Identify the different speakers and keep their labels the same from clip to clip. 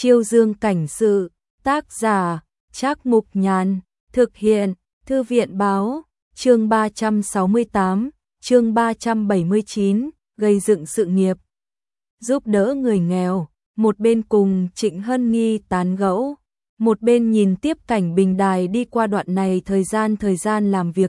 Speaker 1: Chiêu Dương cảnh sự, tác giả, Trác Mục Nhàn, thực hiện, Thư viện báo, chương 368, chương 379, gây dựng sự nghiệp. Giúp đỡ người nghèo, một bên cùng Trịnh Hân Nghi tán gẫu, một bên nhìn tiếp cảnh bình đài đi qua đoạn này thời gian làm việc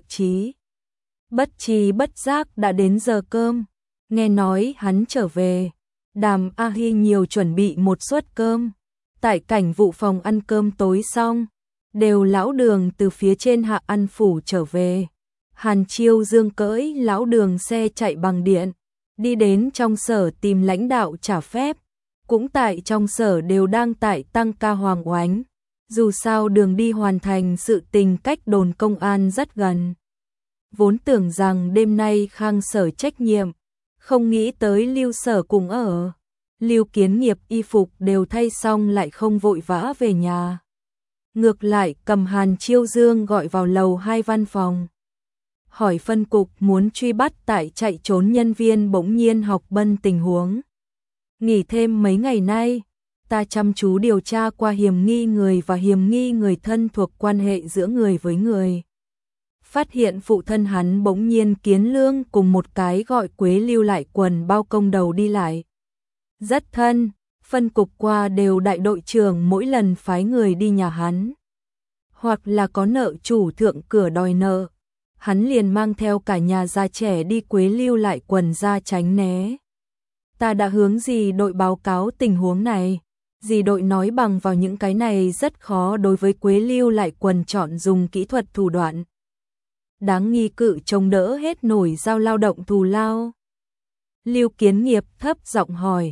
Speaker 1: bất tri bất giác đã đến giờ cơm, nghe nói hắn trở về. Đàm A Hi nhiều chuẩn bị một suất cơm. Tại cảnh vụ phòng ăn cơm tối xong, đều lão Đường từ phía trên Hạ An phủ trở về. Hàn Chiêu Dương cưỡi lão Đường xe chạy bằng điện, đi đến trong sở tìm lãnh đạo trả phép. Cũng tại trong sở đều đang tại tăng ca hoàng oánh. Dù sao đường đi hoàn thành sự tình cách đồn công an rất gần. Vốn tưởng rằng đêm nay Khang Sở trách nhiệm, không nghĩ tới Lưu Sở cùng ở. Lưu Kiến Nghiệp y phục đều thay xong lại không vội vã về nhà. Ngược lại cầm Hàn Chiêu Dương gọi vào lầu 2 văn phòng. Hỏi phân cục muốn truy bắt tại chạy trốn nhân viên Bỗng Nhiên Học Bân tình huống. Nghỉ thêm mấy ngày nay, ta chăm chú điều tra qua hiểm nghi người và hiểm nghi người thân thuộc quan hệ giữa người với người. Phát hiện phụ thân hắn Bỗng Nhiên Kiến Lương cùng một cái gọi Quế lưu lại quần bao công đầu đi lại. Rất thân, phân cục qua đều đại đội trưởng mỗi lần phái người đi nhà hắn. Hoặc là có nợ chủ thượng cửa đòi nợ, hắn liền mang theo cả nhà già trẻ đi Quế lưu lại quần ra tránh né. Ta đã hướng dì đội báo cáo tình huống này. Dì đội nói bằng vào những cái này rất khó đối với Quế lưu lại quần chọn dùng kỹ thuật thủ đoạn. Đáng nghi cự chống đỡ hết nổi giao lao động thù lao. Lưu Kiến Nghiệp thấp giọng hỏi.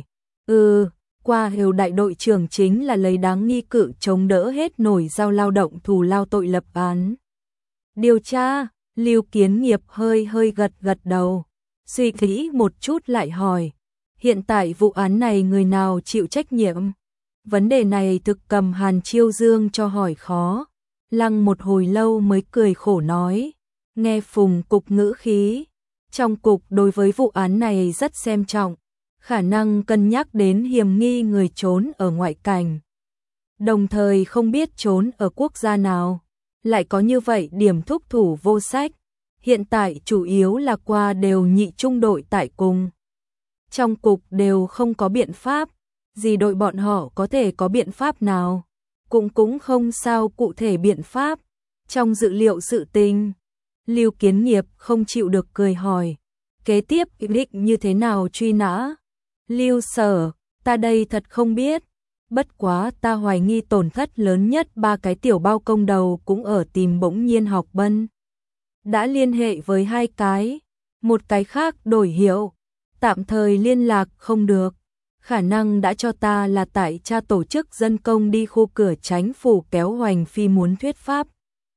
Speaker 1: Qua hiệu đại đội trưởng chính là lấy đáng nghi cự chống đỡ hết nổi giao lao động thù lao tội lập án. Điều tra, Lưu Kiến Nghiệp hơi gật đầu. Suy nghĩ một chút lại hỏi. Hiện tại vụ án này người nào chịu trách nhiệm? Vấn đề này thực cầm Hàn Chiêu Dương cho hỏi khó. Lăng một hồi lâu mới cười khổ nói. Nghe Phùng cục ngữ khí. Trong cục đối với vụ án này rất xem trọng. Khả năng cân nhắc đến hiểm nghi người trốn ở ngoại cảnh. Đồng thời không biết trốn ở quốc gia nào. Lại có như vậy điểm thúc thủ vô sách. Hiện tại chủ yếu là qua đều nhị trung đội tại cùng. Trong cục đều không có biện pháp. Gì đội bọn họ có thể có biện pháp nào? Cũng không sao cụ thể biện pháp. Trong dự liệu sự tình, Lưu Kiến Nghiệp không chịu được cười hỏi. Kế tiếp định như thế nào truy nã? Lưu Sở, ta đây thật không biết. Bất quá ta hoài nghi tổn thất lớn nhất 3 cái tiểu bao công đầu cũng ở tìm Bỗng Nhiên Học Bân. Đã liên hệ với 2 cái, một cái khác đổi hiệu, tạm thời liên lạc không được. Khả năng đã cho ta là tại cha tổ chức dân công đi khu cửa Chánh phủ kéo Hoành Phi muốn thuyết pháp.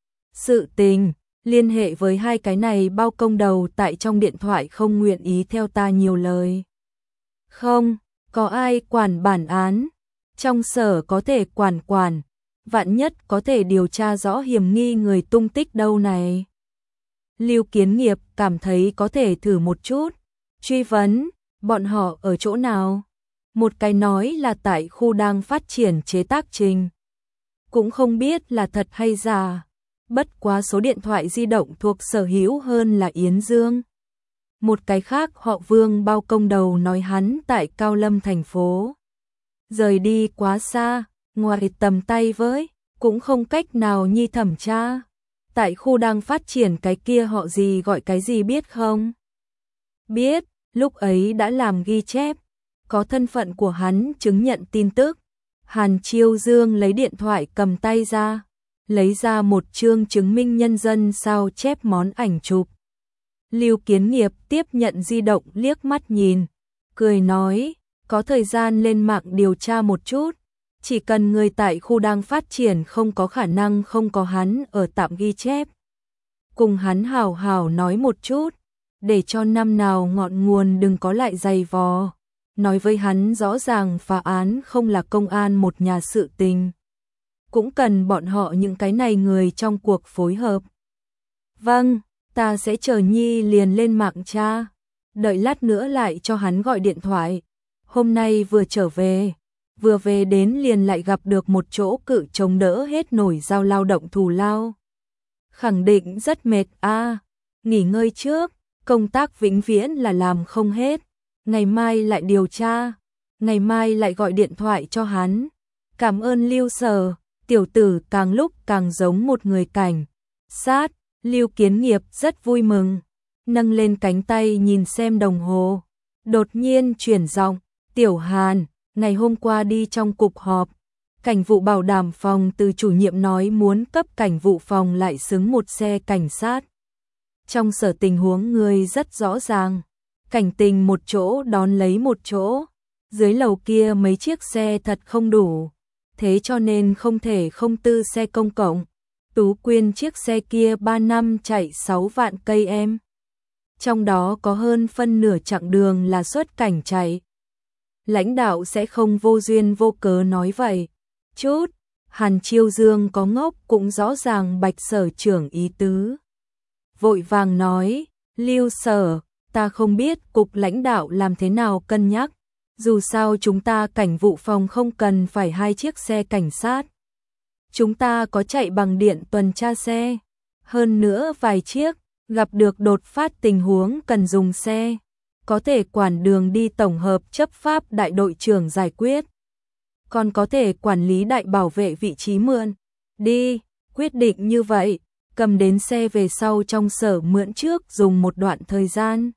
Speaker 1: Sự tình, liên hệ với 2 cái này bao công đầu tại trong điện thoại không nguyện ý theo ta nhiều lời. Không, có ai quản bản án, trong sở có thể quản, vạn nhất có thể điều tra rõ hiểm nghi người tung tích đâu này. Lưu Kiến Nghiệp cảm thấy có thể thử một chút, truy vấn, bọn họ ở chỗ nào? Một cái nói là tại khu đang phát triển chế tác trình. Cũng không biết là thật hay giả, bất quá số điện thoại di động thuộc sở hữu hơn là Yến Dương. Một cái khác họ Vương bao công đầu nói hắn tại Cao Lâm thành phố. Rời đi quá xa, ngoài tầm tay với, cũng không cách nào nhi thẩm tra. Tại khu đang phát triển cái kia họ gì gọi cái gì biết không? Biết, lúc ấy đã làm ghi chép, có thân phận của hắn chứng nhận tin tức. Hàn Chiêu Dương lấy điện thoại cầm tay ra, lấy ra một chương chứng minh nhân dân sao chép món ảnh chụp. Lưu Kiến Nghiệp tiếp nhận di động liếc mắt nhìn, cười nói, có thời gian lên mạng điều tra một chút, chỉ cần người tại khu đang phát triển không có khả năng không có hắn ở tạm ghi chép. Cùng hắn hảo hảo nói một chút, để cho năm nào ngọn nguồn đừng có lại dày vò. Nói với hắn rõ ràng phá án không là công an một nhà sự tình. Cũng cần bọn họ những cái này người trong cuộc phối hợp. Vâng, ta sẽ chờ Nhi liền lên mạng tra. Đợi lát nữa lại cho hắn gọi điện thoại. Hôm nay vừa trở về, vừa về đến liền lại gặp được một chỗ cự chống đỡ hết nổi giao lao động thù lao. Khẳng định rất mệt a, nghỉ ngơi trước, công tác vĩnh viễn là làm không hết, ngày mai lại điều tra, ngày mai lại gọi điện thoại cho hắn. Cảm ơn Lưu Sở, tiểu tử càng lúc càng giống một người cảnh sát. Lưu Kiến Nghiệp rất vui mừng, nâng lên cánh tay nhìn xem đồng hồ, đột nhiên chuyển giọng, Tiểu Hàn, ngày hôm qua đi trong cục họp, cảnh vụ bảo đảm phòng từ chủ nhiệm nói muốn cấp cảnh vụ phòng lại xứng một xe cảnh sát. Trong sở tình huống người rất rõ ràng, cảnh tình một chỗ đón lấy một chỗ, dưới lầu kia mấy chiếc xe thật không đủ, thế cho nên không thể không tư xe công cộng. Tú Quyên chiếc xe kia 3 năm chạy 6 vạn cây em. Trong đó có hơn phân nửa chặng đường là xuất cảnh chạy. Lãnh đạo sẽ không vô duyên vô cớ nói vậy. Chút, Hàn Chiêu Dương có ngốc cũng rõ ràng Bạch Sở trưởng ý tứ. Vội vàng nói, Lưu Sở, ta không biết cục lãnh đạo làm thế nào cân nhắc. Dù sao chúng ta cảnh vụ phòng không cần phải 2 chiếc xe cảnh sát. Chúng ta có chạy bằng điện tuần tra xe, hơn nữa vài chiếc, gặp được đột phát tình huống cần dùng xe, có thể quản đường đi tổng hợp chấp pháp đại đội trưởng giải quyết, còn có thể quản lý đại bảo vệ vị trí mượn. Đi, quyết định như vậy, cầm đến xe về sau trong sở mượn trước dùng một đoạn thời gian.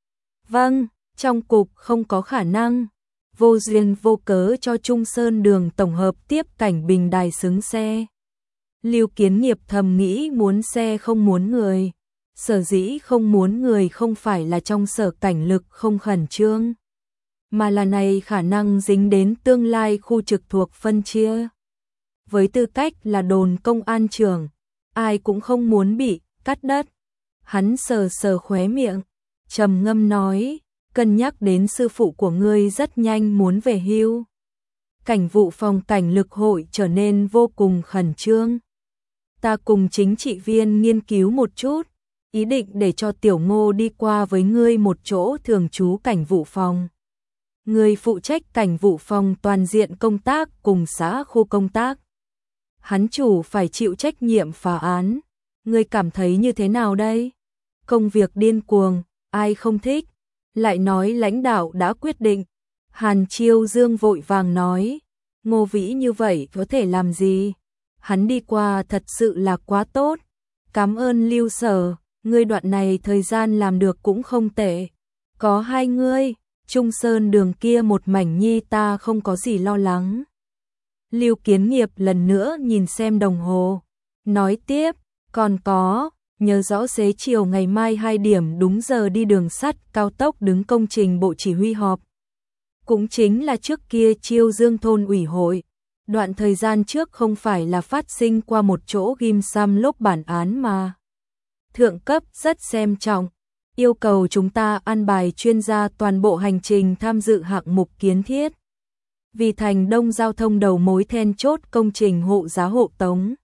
Speaker 1: Vâng, trong cục không có khả năng vô duyên vô cớ cho Trung Sơn đường tổng hợp tiếp cảnh bình đài xứng xe. Lưu Kiến Nghiệp thầm nghĩ muốn xe không muốn người. Sở dĩ không muốn người không phải là trong sở cảnh lực không khẩn trương, mà là này khả năng dính đến tương lai khu trực thuộc phân chia. Với tư cách là đồn công an trưởng, ai cũng không muốn bị cắt đất. Hắn sờ sờ khóe miệng, trầm ngâm nói, cân nhắc đến sư phụ của ngươi rất nhanh muốn về hưu. Cảnh vụ phòng cảnh lực hội trở nên vô cùng khẩn trương. Ta cùng chính trị viên nghiên cứu một chút, ý định để cho Tiểu Ngô đi qua với ngươi một chỗ thường trú cảnh vụ phòng. Ngươi phụ trách cảnh vụ phòng toàn diện công tác cùng xã khu công tác. Hắn chủ phải chịu trách nhiệm phá án. Ngươi cảm thấy như thế nào đây? Công việc điên cuồng, ai không thích? Lại nói lãnh đạo đã quyết định. Hàn Chiêu Dương vội vàng nói, Ngô Vĩ như vậy có thể làm gì? Hắn đi qua thật sự là quá tốt. Cảm ơn Lưu Sở, ngươi đoạn này thời gian làm được cũng không tệ. Có hai ngươi, Trung Sơn đường kia một mảnh nhi ta không có gì lo lắng. Lưu Kiến Nghiệp lần nữa nhìn xem đồng hồ, nói tiếp, còn có, nhớ rõ xế chiều ngày mai 2 điểm đúng giờ đi đường sắt cao tốc đứng công trình bộ chỉ huy họp. Cũng chính là trước kia Chiêu Dương thôn ủy hội, đoạn thời gian trước không phải là phát sinh qua một chỗ ghim xăm lốp bản án mà. Thượng cấp rất xem trọng, yêu cầu chúng ta an bài chuyên gia toàn bộ hành trình tham dự hạng mục kiến thiết. Vì thành đông giao thông đầu mối then chốt công trình hộ giá hộ tống.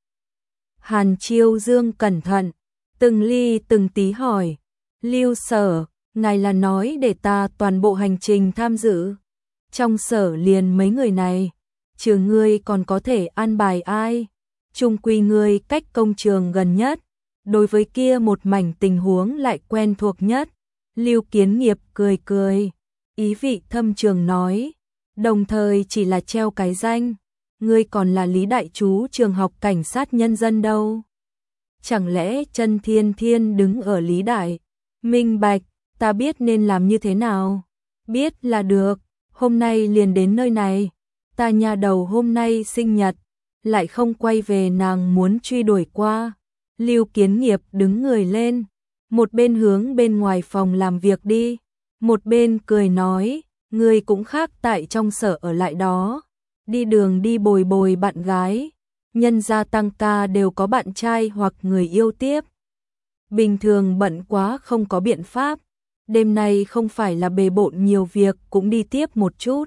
Speaker 1: Hàn Chiêu Dương cẩn thận, từng ly từng tí hỏi, Lưu Sở, ngài là nói để ta toàn bộ hành trình tham dự. Trong sở liền mấy người này, trừ ngươi còn có thể an bài ai? Chung quy ngươi cách công trường gần nhất, đối với kia một mảnh tình huống lại quen thuộc nhất. Lưu Kiến Nghiệp cười cười, ý vị thâm trường nói, đồng thời chỉ là treo cái danh, ngươi còn là Lý Đại Chú trường học cảnh sát nhân dân đâu. Chẳng lẽ Chân Thiên Thiên đứng ở Lý Đại? Minh bạch, ta biết nên làm như thế nào. Biết là được, hôm nay liền đến nơi này. Ta nhà đầu hôm nay sinh nhật, lại không quay về nàng muốn truy đuổi qua. Lưu Kiến Nghiệp đứng người lên, một bên hướng bên ngoài phòng làm việc đi, một bên cười nói, ngươi cũng khác tại trong sở ở lại đó. Đi đường đi bồi bồi bạn gái, nhân gia tăng ca đều có bạn trai hoặc người yêu tiếp. Bình thường bận quá không có biện pháp, đêm nay không phải là bề bộn nhiều việc cũng đi tiếp một chút.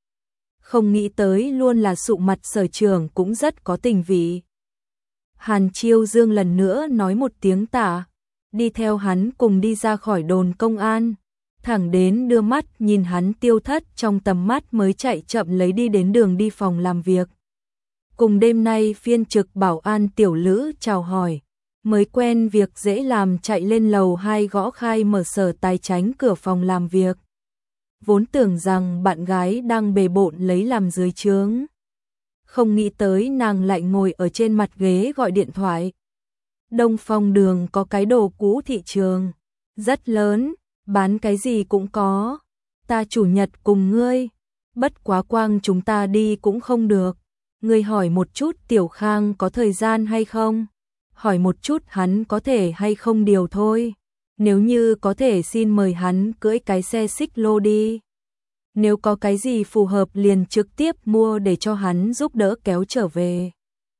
Speaker 1: Không nghĩ tới luôn là sụ mặt sở trưởng cũng rất có tình vị. Hàn Chiêu Dương lần nữa nói một tiếng tạ, đi theo hắn cùng đi ra khỏi đồn công an. thẳng đến đưa mắt nhìn hắn tiêu thất trong tầm mắt mới chạy chậm lấy đi đến đường đi phòng làm việc. Cùng đêm nay phiên trực bảo an Tiểu Lữ chào hỏi, mới quen việc dễ làm chạy lên lầu 2 gõ khai mở Sở Tài Chánh cửa phòng làm việc. Vốn tưởng rằng bạn gái đang bề bộn lấy làm dưới trướng. Không nghĩ tới nàng lại ngồi ở trên mặt ghế gọi điện thoại. Đông Phong Đường có cái đồ cũ thị trường, rất lớn, bán cái gì cũng có. Ta chủ nhật cùng ngươi, bất quá quang chúng ta đi cũng không được. Ngươi hỏi một chút Tiểu Khang có thời gian hay không? Hỏi một chút hắn có thể hay không điều thôi. Nếu như có thể xin mời hắn cưỡi cái xe xích lô đi. Nếu có cái gì phù hợp liền trực tiếp mua để cho hắn giúp đỡ kéo trở về.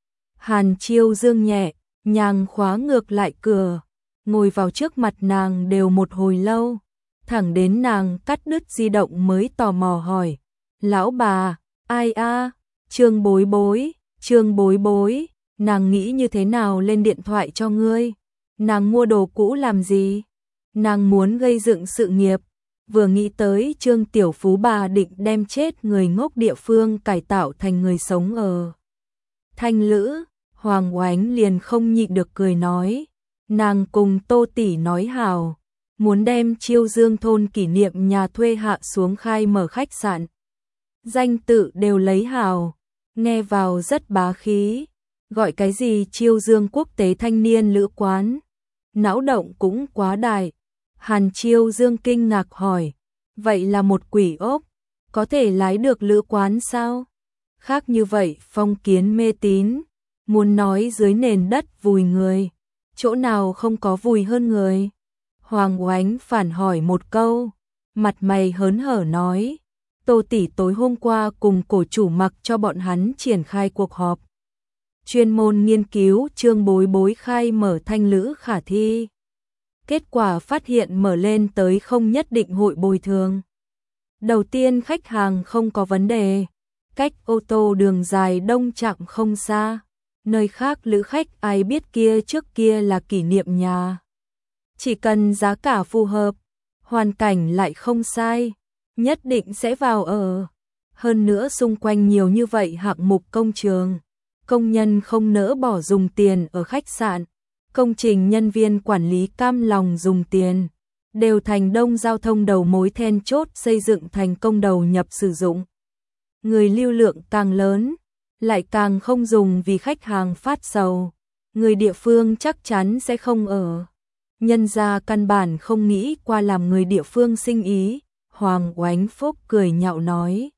Speaker 1: Hàn Chiêu Dương nhẹ, nhàng khóa ngược lại cửa, ngồi vào trước mặt nàng đều một hồi lâu. Thẳng đến nàng cắt đứt di động mới tò mò hỏi. Lão bà, ai a? Trương Bối Bối, Trương Bối Bối, nàng nghĩ như thế nào lên điện thoại cho ngươi? Nàng mua đồ cũ làm gì? Nàng muốn gây dựng sự nghiệp. Vừa nghĩ tới Trương Tiểu Phú bà định đem chết người ngốc địa phương cải tạo thành người sống ở Thanh Lữ, Hoàng Oánh liền không nhịn được cười nói. Nàng cùng Tô tỷ nói hào, muốn đem Chiêu Dương thôn kỷ niệm nhà thuê hạ xuống khai mở khách sạn. Danh tự đều lấy hào, nghe vào rất bá khí, gọi cái gì Chiêu Dương quốc tế thanh niên lữ quán. Não động cũng quá đại. Hàn Chiêu Dương kinh ngạc hỏi, vậy là một quỷ ốc, có thể lái được lữ quán sao? Khác như vậy phong kiến mê tín, muốn nói dưới nền đất vùi người, chỗ nào không có vùi hơn người? Hoàng Oánh phản hỏi một câu, mặt mày hớn hở nói, Tô tỷ tối hôm qua cùng cổ chủ mặc cho bọn hắn triển khai cuộc họp. Chuyên môn nghiên cứu Trương Bối Bối khai mở thanh lữ khả thi. Kết quả phát hiện mở lên tới không nhất định hội bồi thường. Đầu tiên khách hàng không có vấn đề, cách ô tô đường dài đông chặng không xa. Nơi khác lữ khách ai biết kia trước kia là kỷ niệm nhà. Chỉ cần giá cả phù hợp, hoàn cảnh lại không sai, nhất định sẽ vào ở. Hơn nữa xung quanh nhiều như vậy hạng mục công trường, công nhân không nỡ bỏ dùng tiền ở khách sạn. Công trình nhân viên quản lý cam lòng dùng tiền, đều thành đông giao thông đầu mối then chốt xây dựng thành công đầu nhập sử dụng. Người lưu lượng càng lớn, lại càng không dùng vì khách hàng phát sầu. Người địa phương chắc chắn sẽ không ở. Nhân ra căn bản không nghĩ qua làm người địa phương sinh ý. Hoàng Oánh Phúc cười nhạo nói.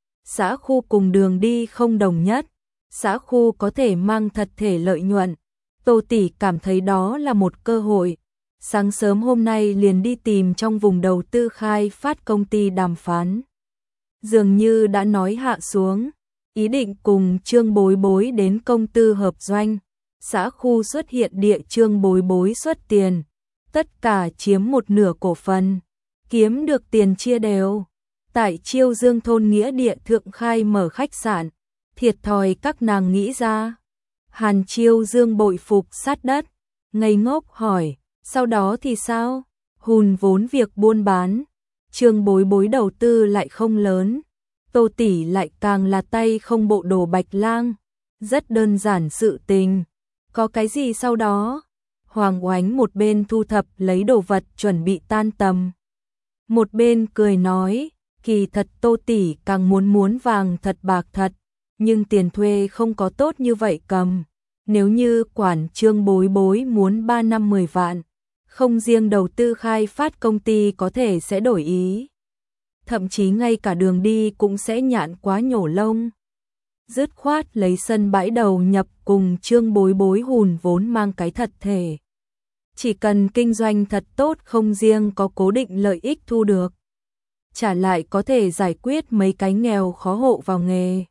Speaker 1: Xã khu cùng đường đi không đồng nhất. Xã khu có thể mang thật thể lợi nhuận. Tô tỷ cảm thấy đó là một cơ hội. Sáng sớm hôm nay liền đi tìm trong vùng đầu tư khai phát công ty đàm phán. Dường như đã nói hạ xuống, ý định cùng Trương Bối Bối đến công tư hợp doanh. Xã khu xuất hiện địa Trương Bối Bối xuất tiền, tất cả chiếm một nửa cổ phần, kiếm được tiền chia đều. Tại Chiêu Dương thôn nghĩa địa thượng khai mở khách sạn, thiệt thòi các nàng nghĩ ra. Hàn Chiêu Dương bội phục sát đất, ngây ngốc hỏi, sau đó thì sao? Hùn vốn việc buôn bán, Trương Bối Bối đầu tư lại không lớn, Tô tỷ lại càng là tay không bộ đồ bạch lang, rất đơn giản sự tình. Có cái gì sau đó? Hoàng Oánh một bên thu thập lấy đồ vật chuẩn bị tan tầm, một bên cười nói, kỳ thật Tô tỷ càng muốn vàng thật bạc thật, nhưng tiền thuê không có tốt như vậy cầm. Nếu như quản Trương Bối Bối muốn 3 năm 10 vạn, không riêng đầu tư khai phát công ty có thể sẽ đổi ý. Thậm chí ngay cả đường đi cũng sẽ nhạn quá nhổ lông. Dứt khoát lấy sân bãi đầu nhập cùng Trương Bối Bối hùn vốn mang cái thật thể. Chỉ cần kinh doanh thật tốt không riêng có cố định lợi ích thu được, trả lại có thể giải quyết mấy cái nghèo khó hộ vào nghề.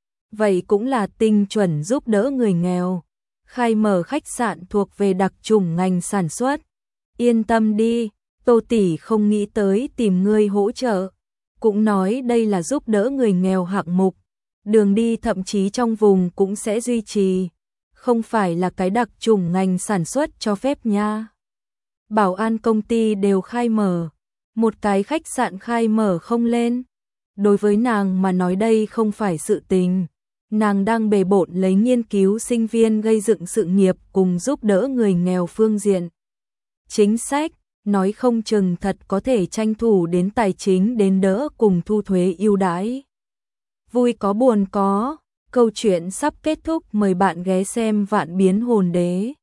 Speaker 1: Vậy cũng là tinh chuẩn giúp đỡ người nghèo. Khai mở khách sạn thuộc về đặc chủng ngành sản xuất. Yên tâm đi, Tô tỷ không nghĩ tới tìm ngươi hỗ trợ. Cũng nói đây là giúp đỡ người nghèo hạng mục. Đường đi thậm chí trong vùng cũng sẽ duy trì. Không phải là cái đặc chủng ngành sản xuất cho phép nha. Bảo an công ty đều khai mở. một cái khách sạn khai mở không lên. Đối với nàng mà nói đây không phải sự tình. Nàng đang bề bộn lấy nghiên cứu sinh viên gây dựng sự nghiệp cùng giúp đỡ người nghèo phương diện. Chính sách, nói không chừng thật có thể tranh thủ đến tài chính đến đỡ cùng thu thuế ưu đãi. Vui có buồn có, câu chuyện sắp kết thúc, mời bạn ghé xem Vạn Biến Hồn Đế.